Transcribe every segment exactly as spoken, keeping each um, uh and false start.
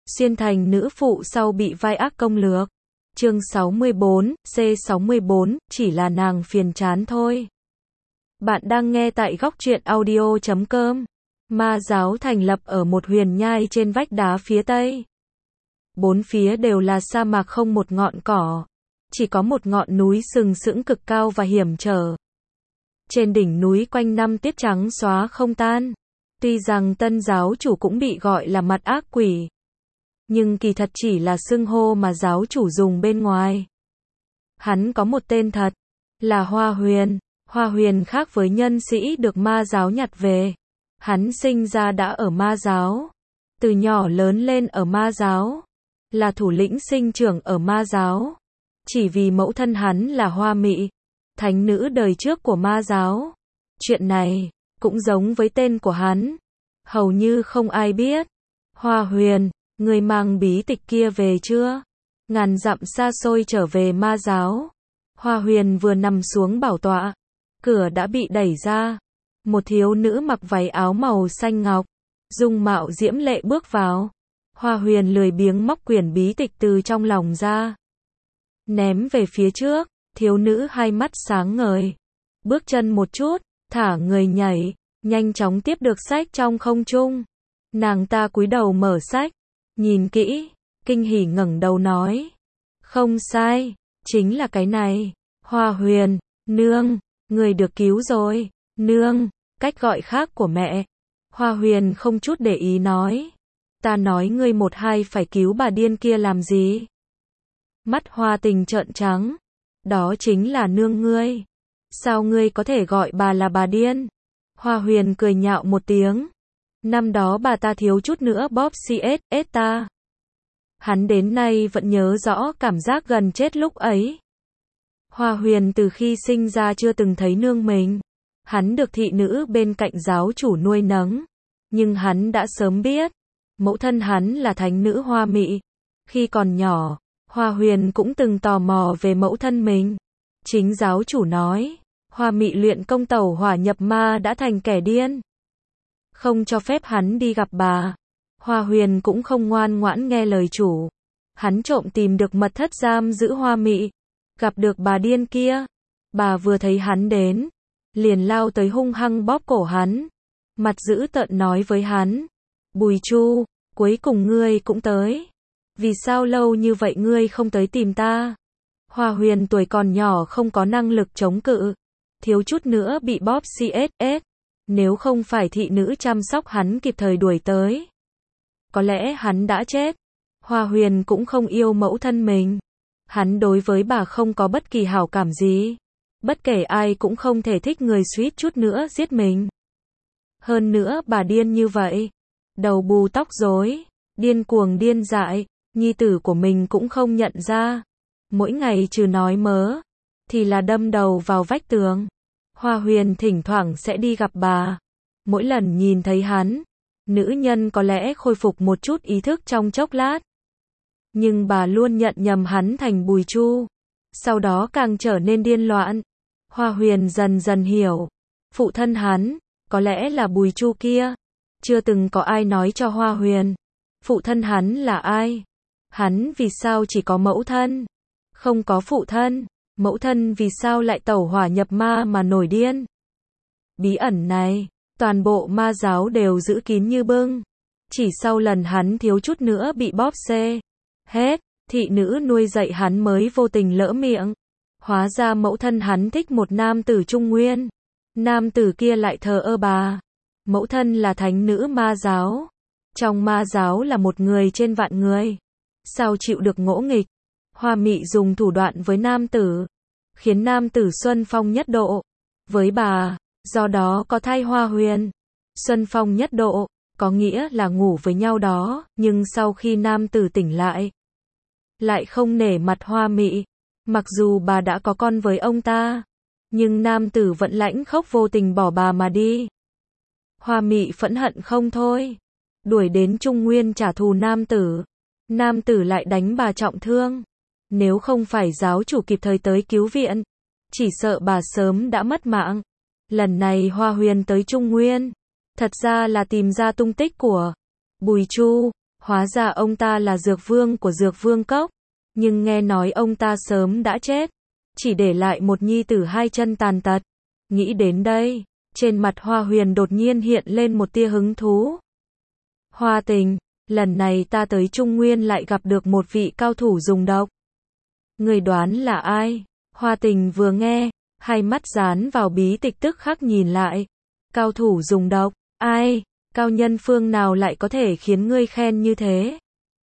Xuyên thành nữ phụ sau bị vai ác công lược. Chương sáu mươi bốn, C sáu mươi bốn, chỉ là nàng phiền chán thôi. Bạn đang nghe tại góc truyện audio chấm com. Ma giáo thành lập ở một huyền nhai trên vách đá phía tây. Bốn phía đều là sa mạc không một ngọn cỏ. Chỉ có một ngọn núi sừng sững cực cao và hiểm trở. Trên đỉnh núi quanh năm tiết trắng xóa không tan. Tuy rằng tân giáo chủ cũng bị gọi là mặt ác quỷ, nhưng kỳ thật chỉ là xưng hô mà giáo chủ dùng bên ngoài. Hắn có một tên thật, là Hoa Huyền. Hoa Huyền khác với nhân sĩ được ma giáo nhặt về. Hắn sinh ra đã ở ma giáo, từ nhỏ lớn lên ở ma giáo, là thủ lĩnh sinh trưởng ở ma giáo. Chỉ vì mẫu thân hắn là Hoa Mị, thánh nữ đời trước của ma giáo. Chuyện này cũng giống với tên của hắn, hầu như không ai biết. Hoa Huyền, người mang bí tịch kia về chưa? Ngàn dặm xa xôi trở về ma giáo. Hoa Huyền vừa nằm xuống bảo tọa, cửa đã bị đẩy ra. Một thiếu nữ mặc váy áo màu xanh ngọc, dung mạo diễm lệ bước vào. Hoa Huyền lười biếng móc quyển bí tịch từ trong lòng ra, ném về phía trước. Thiếu nữ hai mắt sáng ngời, bước chân một chút, thả người nhảy, nhanh chóng tiếp được sách trong không trung. Nàng ta cúi đầu mở sách, nhìn kỹ, kinh hỉ ngẩng đầu nói: "Không sai, chính là cái này." Hoa Huyền, nương, người được cứu rồi. Nương, cách gọi khác của mẹ. Hoa Huyền không chút để ý nói: "Ta nói ngươi một hai phải cứu bà điên kia làm gì?" Mắt Hoa Tình trợn trắng. "Đó chính là nương ngươi. Sao ngươi có thể gọi bà là bà điên?" Hoa Huyền cười nhạo một tiếng. "Năm đó bà ta thiếu chút nữa bóp xê ét ta." Hắn đến nay vẫn nhớ rõ cảm giác gần chết lúc ấy. Hoa Huyền từ khi sinh ra chưa từng thấy nương mình. Hắn được thị nữ bên cạnh giáo chủ nuôi nấng. Nhưng hắn đã sớm biết, mẫu thân hắn là thánh nữ Hoa Mị. Khi còn nhỏ, Hoa Huyền cũng từng tò mò về mẫu thân mình. Chính giáo chủ nói, Hoa Mị luyện công tẩu hỏa nhập ma đã thành kẻ điên, không cho phép hắn đi gặp bà. Hoa Huyền cũng không ngoan ngoãn nghe lời chủ. Hắn trộm tìm được mật thất giam giữ Hoa Mị, gặp được bà điên kia. Bà vừa thấy hắn đến, liền lao tới hung hăng bóp cổ hắn, mặt dữ tợn nói với hắn: "Bùi Chu, cuối cùng ngươi cũng tới. Vì sao lâu như vậy ngươi không tới tìm ta?" Hoa Huyền tuổi còn nhỏ không có năng lực chống cự, thiếu chút nữa bị bóp xê ét. Nếu không phải thị nữ chăm sóc hắn kịp thời đuổi tới, có lẽ hắn đã chết. Hoa Huyền cũng không yêu mẫu thân mình. Hắn đối với bà không có bất kỳ hảo cảm gì. Bất kể ai cũng không thể thích người suýt chút nữa giết mình. Hơn nữa bà điên như vậy, đầu bù tóc rối, điên cuồng điên dại, nhi tử của mình cũng không nhận ra. Mỗi ngày trừ nói mớ, thì là đâm đầu vào vách tường. Hoa Huyền thỉnh thoảng sẽ đi gặp bà. Mỗi lần nhìn thấy hắn, nữ nhân có lẽ khôi phục một chút ý thức trong chốc lát. Nhưng bà luôn nhận nhầm hắn thành Bùi Chu. Sau đó càng trở nên điên loạn. Hoa Huyền dần dần hiểu, phụ thân hắn, có lẽ là Bùi Chu kia. Chưa từng có ai nói cho Hoa Huyền, phụ thân hắn là ai. Hắn vì sao chỉ có mẫu thân, không có phụ thân. Mẫu thân vì sao lại tẩu hỏa nhập ma mà nổi điên. Bí ẩn này, toàn bộ ma giáo đều giữ kín như bưng. Chỉ sau lần hắn thiếu chút nữa bị bóp xê hết, thị nữ nuôi dạy hắn mới vô tình lỡ miệng. Hóa ra mẫu thân hắn thích một nam tử Trung Nguyên. Nam tử kia lại thờ ơ bà. Mẫu thân là thánh nữ ma giáo. Trong ma giáo là một người trên vạn người. Sao chịu được ngỗ nghịch. Hoa Mị dùng thủ đoạn với nam tử, khiến nam tử xuân phong nhất độ với bà, do đó có thai Hoa Huyền. Xuân phong nhất độ, có nghĩa là ngủ với nhau đó, nhưng sau khi nam tử tỉnh lại, lại không nể mặt Hoa Mị. Mặc dù bà đã có con với ông ta, nhưng nam tử vẫn lãnh khốc vô tình bỏ bà mà đi. Hoa Mị phẫn hận không thôi, đuổi đến Trung Nguyên trả thù nam tử. Nam tử lại đánh bà trọng thương. Nếu không phải giáo chủ kịp thời tới cứu viện, chỉ sợ bà sớm đã mất mạng. Lần này Hoa Huyền tới Trung Nguyên, thật ra là tìm ra tung tích của Bùi Chu. Hóa ra ông ta là dược vương của dược vương cốc, nhưng nghe nói ông ta sớm đã chết, chỉ để lại một nhi tử hai chân tàn tật. Nghĩ đến đây, trên mặt Hoa Huyền đột nhiên hiện lên một tia hứng thú. Hoa Tình, lần này ta tới Trung Nguyên lại gặp được một vị cao thủ dùng độc. Người đoán là ai? Hoa Tình vừa nghe, hai mắt dán vào bí tịch tức khắc nhìn lại. Cao thủ dùng độc, ai? Cao nhân phương nào lại có thể khiến ngươi khen như thế?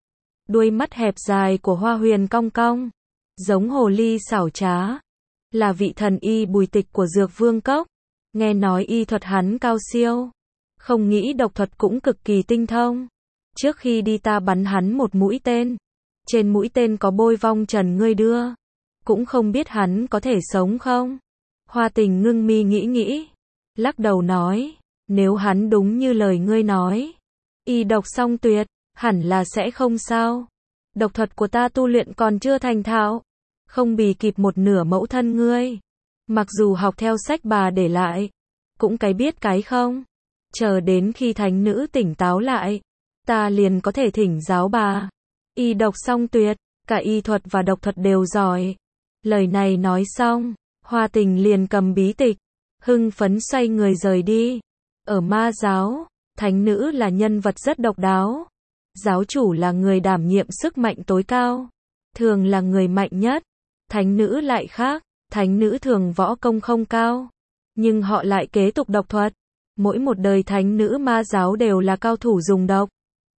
Đuôi mắt hẹp dài của Hoa Huyền cong cong, giống hồ ly xảo trá. Là vị thần y Bùi Tịch của dược vương cốc. Nghe nói y thuật hắn cao siêu, không nghĩ độc thuật cũng cực kỳ tinh thông. Trước khi đi ta bắn hắn một mũi tên, trên mũi tên có bôi vong trần ngươi đưa, cũng không biết hắn có thể sống không? Hoa Tình ngưng mi nghĩ nghĩ, lắc đầu nói, nếu hắn đúng như lời ngươi nói, y độc song tuyệt, hẳn là sẽ không sao. Độc thuật của ta tu luyện còn chưa thành thạo, không bì kịp một nửa mẫu thân ngươi. Mặc dù học theo sách bà để lại, cũng cái biết cái không. Chờ đến khi thánh nữ tỉnh táo lại, ta liền có thể thỉnh giáo bà. Y độc song tuyệt, cả y thuật và độc thuật đều giỏi. Lời này nói xong, Hoa Tình liền cầm bí tịch, hưng phấn xoay người rời đi. Ở ma giáo, thánh nữ là nhân vật rất độc đáo. Giáo chủ là người đảm nhiệm sức mạnh tối cao, thường là người mạnh nhất. Thánh nữ lại khác, thánh nữ thường võ công không cao, nhưng họ lại kế tục độc thuật. Mỗi một đời thánh nữ ma giáo đều là cao thủ dùng độc,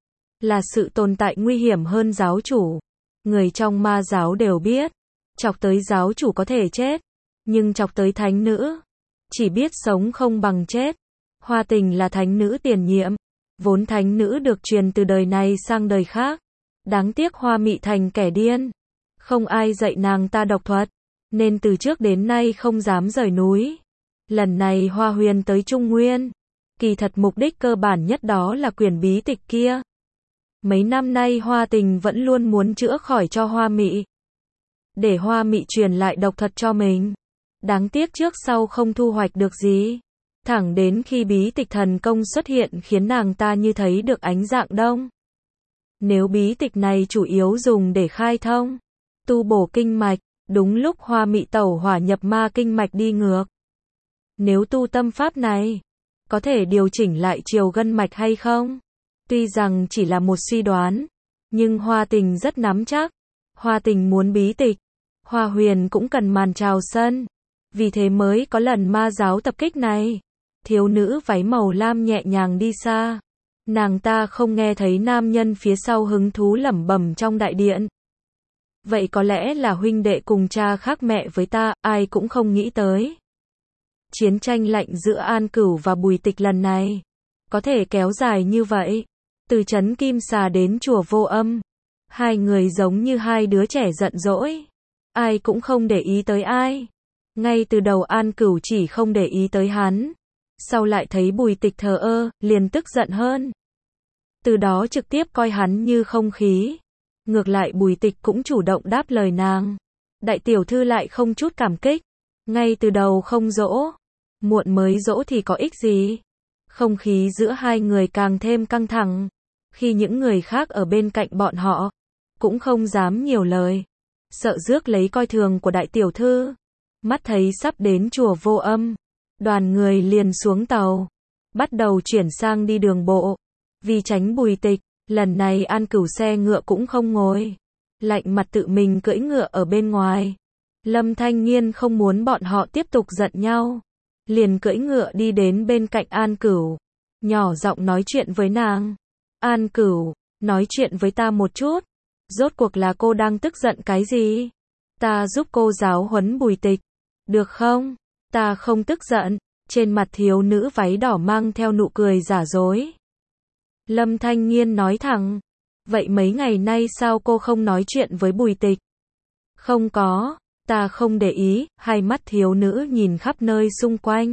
là sự tồn tại nguy hiểm hơn giáo chủ. Người trong ma giáo đều biết, chọc tới giáo chủ có thể chết, nhưng chọc tới thánh nữ, chỉ biết sống không bằng chết. Hoa Tình là thánh nữ tiền nhiệm, vốn thánh nữ được truyền từ đời này sang đời khác. Đáng tiếc Hoa Mị thành kẻ điên, không ai dạy nàng ta độc thuật, nên từ trước đến nay không dám rời núi. Lần này Hoa Huyền tới Trung Nguyên, kỳ thật mục đích cơ bản nhất đó là quyển bí tịch kia. Mấy năm nay Hoa Tình vẫn luôn muốn chữa khỏi cho Hoa Mị, để Hoa Mị truyền lại độc thuật cho mình. Đáng tiếc trước sau không thu hoạch được gì. Thẳng đến khi bí tịch thần công xuất hiện khiến nàng ta như thấy được ánh dạng đông. Nếu bí tịch này chủ yếu dùng để khai thông, tu bổ kinh mạch, đúng lúc Hoa Mị tẩu hỏa nhập ma kinh mạch đi ngược. Nếu tu tâm pháp này, có thể điều chỉnh lại chiều gân mạch hay không? Tuy rằng chỉ là một suy đoán, nhưng Hoa Tình rất nắm chắc. Hoa Tình muốn bí tịch, Hoa Huyền cũng cần màn chào sân. Vì thế mới có lần ma giáo tập kích này. Thiếu nữ váy màu lam nhẹ nhàng đi xa. Nàng ta không nghe thấy nam nhân phía sau hứng thú lẩm bẩm trong đại điện. Vậy có lẽ là huynh đệ cùng cha khác mẹ với ta, ai cũng không nghĩ tới. Chiến tranh lạnh giữa An Cửu và Bùi Tịch lần này, có thể kéo dài như vậy. Từ trấn Kim Xà đến chùa Vô Âm, hai người giống như hai đứa trẻ giận dỗi. Ai cũng không để ý tới ai. Ngay từ đầu An Cửu chỉ không để ý tới hắn. Sau lại thấy Bùi Tịch thờ ơ, liền tức giận hơn. Từ đó trực tiếp coi hắn như không khí. Ngược lại Bùi Tịch cũng chủ động đáp lời nàng. Đại tiểu thư lại không chút cảm kích. Ngay từ đầu không dỗ, muộn mới dỗ thì có ích gì. Không khí giữa hai người càng thêm căng thẳng. Khi những người khác ở bên cạnh bọn họ, cũng không dám nhiều lời, sợ rước lấy coi thường của đại tiểu thư. Mắt thấy sắp đến chùa Vô Âm, đoàn người liền xuống tàu, bắt đầu chuyển sang đi đường bộ. Vì tránh Bùi Tịch, lần này An Cửu xe ngựa cũng không ngồi, lạnh mặt tự mình cưỡi ngựa ở bên ngoài. Lâm Thanh Nghiên không muốn bọn họ tiếp tục giận nhau, liền cưỡi ngựa đi đến bên cạnh An Cửu, nhỏ giọng nói chuyện với nàng. An Cửu, nói chuyện với ta một chút. Rốt cuộc là cô đang tức giận cái gì? Ta giúp cô giáo huấn Bùi Tịch, được không? Ta không tức giận. Trên mặt thiếu nữ váy đỏ mang theo nụ cười giả dối. Lâm Thanh Nghiên nói thẳng. Vậy mấy ngày nay sao cô không nói chuyện với Bùi Tịch? Không có, ta không để ý. Hai mắt thiếu nữ nhìn khắp nơi xung quanh.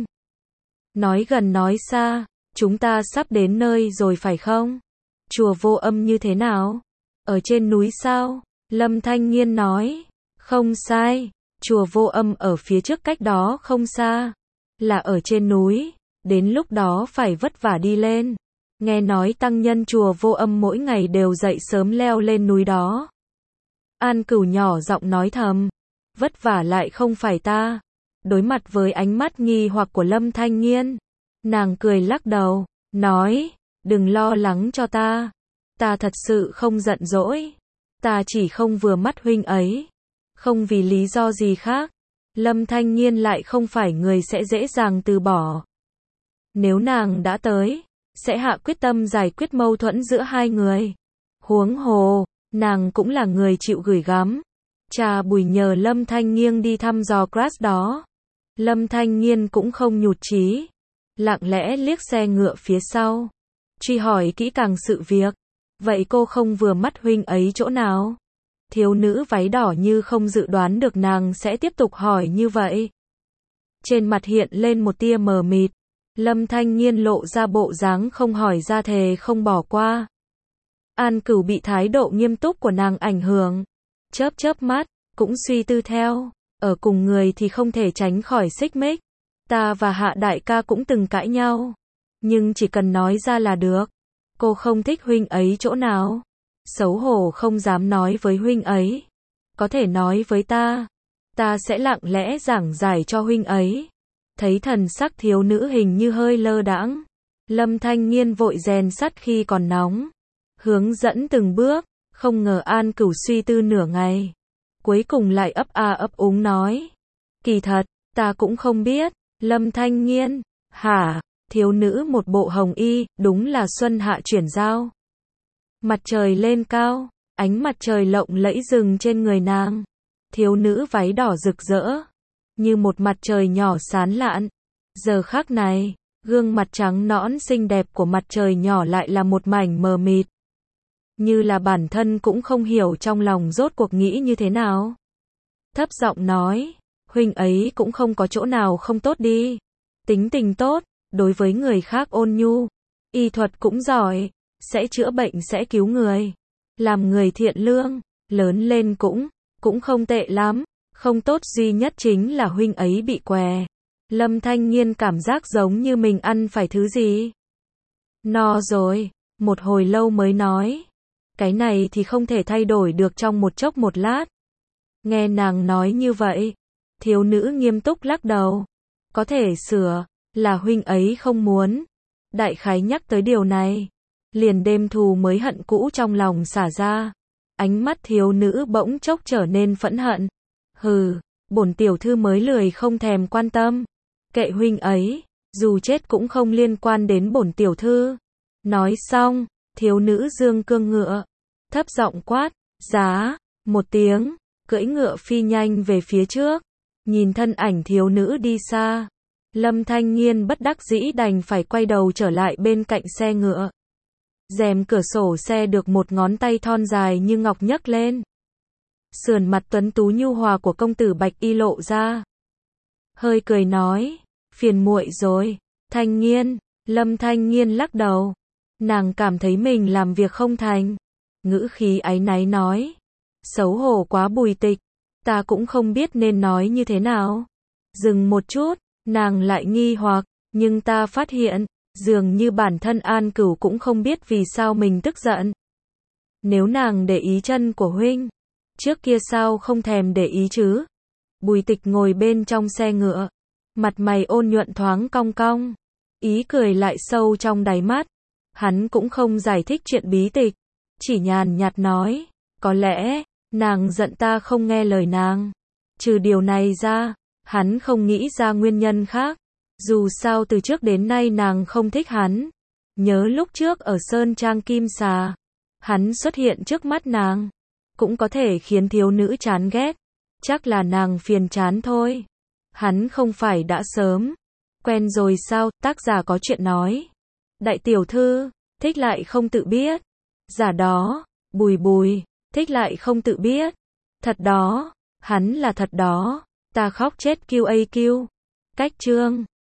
Nói gần nói xa, chúng ta sắp đến nơi rồi phải không? Chùa Vô Âm như thế nào? Ở trên núi sao? Lâm Thanh Nghiên nói. Không sai, chùa Vô Âm ở phía trước cách đó không xa. Là ở trên núi, đến lúc đó phải vất vả đi lên. Nghe nói tăng nhân chùa Vô Âm mỗi ngày đều dậy sớm leo lên núi đó. An Cửu nhỏ giọng nói thầm. Vất vả lại không phải ta. Đối mặt với ánh mắt nghi hoặc của Lâm Thanh Nghiên, nàng cười lắc đầu, nói, đừng lo lắng cho ta. Ta thật sự không giận dỗi. Ta chỉ không vừa mắt huynh ấy. Không vì lý do gì khác. Lâm Thanh Nghiên lại không phải người sẽ dễ dàng từ bỏ. Nếu nàng đã tới, sẽ hạ quyết tâm giải quyết mâu thuẫn giữa hai người. Huống hồ, nàng cũng là người chịu gửi gắm. Trà Bùi nhờ Lâm Thanh Nghiên đi thăm dò crush đó. Lâm Thanh Nghiên cũng không nhụt chí, lặng lẽ liếc xe ngựa phía sau, truy hỏi kỹ càng sự việc. Vậy cô không vừa mắt huynh ấy chỗ nào? Thiếu nữ váy đỏ như không dự đoán được nàng sẽ tiếp tục hỏi như vậy. Trên mặt hiện lên một tia mờ mịt. Lâm Thanh Nghiên lộ ra bộ dáng không hỏi ra thề không bỏ qua. An Cửu bị thái độ nghiêm túc của nàng ảnh hưởng, chớp chớp mắt, cũng suy tư theo. Ở cùng người thì không thể tránh khỏi xích mích. Ta và Hạ đại ca cũng từng cãi nhau, nhưng chỉ cần nói ra là được. Cô không thích huynh ấy chỗ nào? Xấu hổ không dám nói với huynh ấy. Có thể nói với ta. Ta sẽ lặng lẽ giảng giải cho huynh ấy. Thấy thần sắc thiếu nữ hình như hơi lơ đãng, Lâm Thanh Nghiên vội rèn sắt khi còn nóng, hướng dẫn từng bước. Không ngờ An Cửu suy tư nửa ngày, cuối cùng lại ấp a ấp úng nói, kỳ thật, ta cũng không biết. Lâm Thanh Nghiên, hả? Thiếu nữ một bộ hồng y, đúng là xuân hạ chuyển giao. Mặt trời lên cao, ánh mặt trời lộng lẫy rừng trên người nàng. Thiếu nữ váy đỏ rực rỡ, như một mặt trời nhỏ sáng lạn. Giờ khắc này, gương mặt trắng nõn xinh đẹp của mặt trời nhỏ lại là một mảnh mờ mịt. Như là bản thân cũng không hiểu trong lòng rốt cuộc nghĩ như thế nào. Thấp giọng nói, huynh ấy cũng không có chỗ nào không tốt đi. Tính tình tốt, đối với người khác ôn nhu, y thuật cũng giỏi, sẽ chữa bệnh sẽ cứu người, làm người thiện lương, lớn lên cũng, cũng không tệ lắm. Không tốt duy nhất chính là huynh ấy bị què. Lâm Thanh Nghiên cảm giác giống như mình ăn phải thứ gì. No rồi, một hồi lâu mới nói. Cái này thì không thể thay đổi được trong một chốc một lát. Nghe nàng nói như vậy, thiếu nữ nghiêm túc lắc đầu. Có thể sửa, là huynh ấy không muốn. Đại khái nhắc tới điều này, liền đêm thù mới hận cũ trong lòng xả ra. Ánh mắt thiếu nữ bỗng chốc trở nên phẫn hận. Hừ, bổn tiểu thư mới lười không thèm quan tâm. Kệ huynh ấy, dù chết cũng không liên quan đến bổn tiểu thư. Nói xong, thiếu nữ dương cương ngựa, thấp giọng quát, giá, một tiếng, cưỡi ngựa phi nhanh về phía trước. Nhìn thân ảnh thiếu nữ đi xa, Lâm Thanh Nghiên bất đắc dĩ đành phải quay đầu trở lại bên cạnh xe ngựa. Rèm cửa sổ xe được một ngón tay thon dài như ngọc nhấc lên. Sườn mặt tuấn tú nhu hòa của công tử Bạch Y lộ ra. Hơi cười nói, phiền muội rồi, Thanh Nghiên. Lâm Thanh Nghiên lắc đầu. Nàng cảm thấy mình làm việc không thành. Ngữ khí áy náy nói, xấu hổ quá Bùi Tịch, ta cũng không biết nên nói như thế nào. Dừng một chút, nàng lại nghi hoặc, nhưng ta phát hiện, dường như bản thân An Cửu cũng không biết vì sao mình tức giận. Nếu nàng để ý chân của huynh, trước kia sao không thèm để ý chứ? Bùi Tịch ngồi bên trong xe ngựa, mặt mày ôn nhuận thoáng cong cong, ý cười lại sâu trong đáy mắt. Hắn cũng không giải thích chuyện bí tịch, chỉ nhàn nhạt nói, có lẽ, nàng giận ta không nghe lời nàng. Trừ điều này ra, hắn không nghĩ ra nguyên nhân khác. Dù sao từ trước đến nay nàng không thích hắn. Nhớ lúc trước ở Sơn Trang Kim Xà, hắn xuất hiện trước mắt nàng, cũng có thể khiến thiếu nữ chán ghét. Chắc là nàng phiền chán thôi. Hắn không phải đã sớm quen rồi sao? Tác giả có chuyện nói. Đại tiểu thư, thích lại không tự biết. Giả đó, Bùi Bùi, thích lại không tự biết. Thật đó, hắn là thật đó. Ta khóc chết Q A Q. Cách chương